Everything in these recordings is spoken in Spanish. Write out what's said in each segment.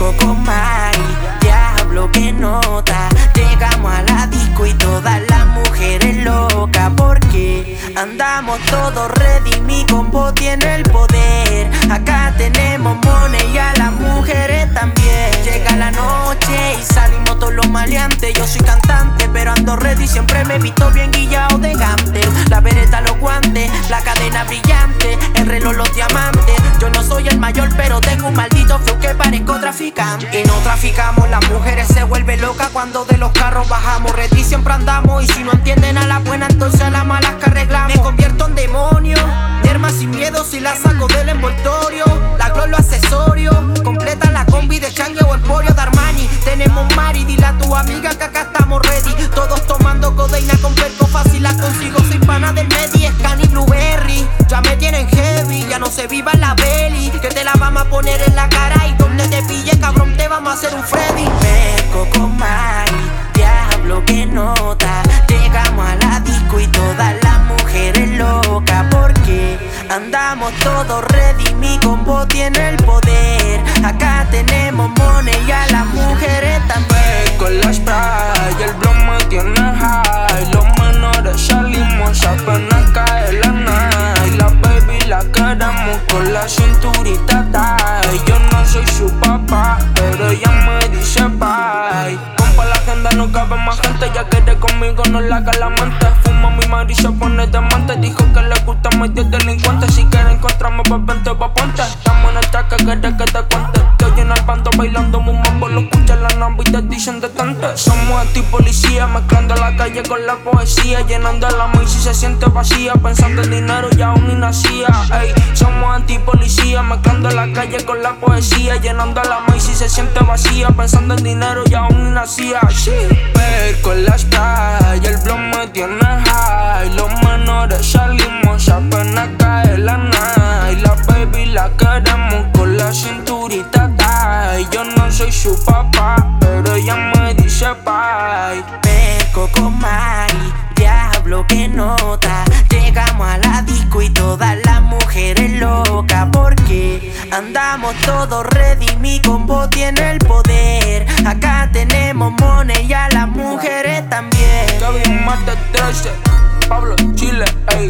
Coco Mari, diablo que nota. Llegamos a la disco y todas las mujeres locas, porque andamos todos ready, mi combo tiene el poder. Acá tenemos money y a las mujeres también. Llega la noche y salimos todos los maleantes. Yo soy cantante, pero ando ready, siempre me he visto bien guillado de gante. La bereta, los guantes, la cadena brillante, el reloj, los diamantes. Yo no soy el mayor, pero tengo un maldito flow que parezco traficante. Y no traficamos, las mujeres se vuelven locas cuando de los carros bajamos. Ready siempre andamos, y si no entienden a la buena, entonces a las malas que arreglamos. Me convierto en demonio, mi arma sin miedo si la saco del envoltorio. La glow, los accesorios, completa la combi de Changue o Emporio de Armani. Tenemos Mari, dile a tu amiga que acá estamos ready. Todos tomando codeína con perco fácil, la consigo, soy pana del Medi, Scan y Blueberry. Ya me tienen heavy, ya no se viva la belly, que te la vamos a poner en la cara y donde te pille, cabrón, te vamos a hacer un Freddy. Coco Mari, diablo que nota. Llegamos a la disco y todas las mujeres locas, porque andamos todos ready, mi combo tiene el poder. Acá tenemos money y a las mujeres también. Con la spray, el blog me tiene high. Los menores salimos apenas cae la night. La baby la queremos con la cinturita tight. Yo no soy su papá, pero ella me dice bye. Compa, la agenda no cabe más gente, ya quiere conmigo, no la calamante. Fuma mi Mari, se pone diamante. Dijo que le gusta medio delincuente. Si quiere encontrarme, pa' vente, pa' ponte. Estamos en el track, que quiere que te cuente. Estoy en el bando bailando un mambo, lo escucha la namba y te dicen detente. Somos antipolicía, mezclando la calle con la poesía, llenando la maíz y se siente vacía, pensando en dinero y aún ni nacía. Ey, somos antipolicía, mezclando la calle con la poesía, llenando la maíz y se siente vacía, pensando en dinero y aún ni nacía. Sí. Ver con la spray, el blog me tiene high. Los menores salimos apenas cae la night. La baby la queremos con la cinturita tight. Yo no soy su papá, pero ella me dice bye. Coco Mari, diablo que nota. Llegamos a la disco y todas las mujeres locas, porque andamos todos ready, mi combo tiene el poder. Acá tenemos money y a las mujeres también. Kevin Marte 13, Pablo Chile, ey.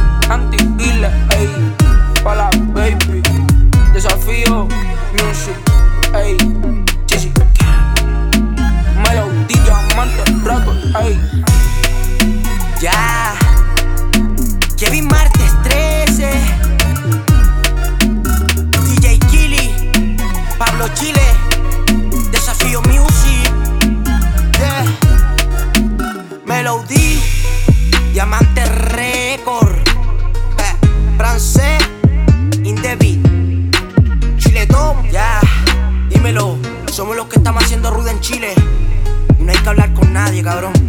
Anti-Ile, ey. Pa' la baby, Desafío Music, ey. Chisi, Melody, Diamante, Record, ey. Ya, Kevin Martes 13, DJ Kili, Pablo Chile, Desafío Music, yeah. Melody, Diamante Record, francés, Indebi, Chiletón, ya, dímelo. Somos los que estamos haciendo ruido en Chile y no hay que hablar con nadie, cabrón.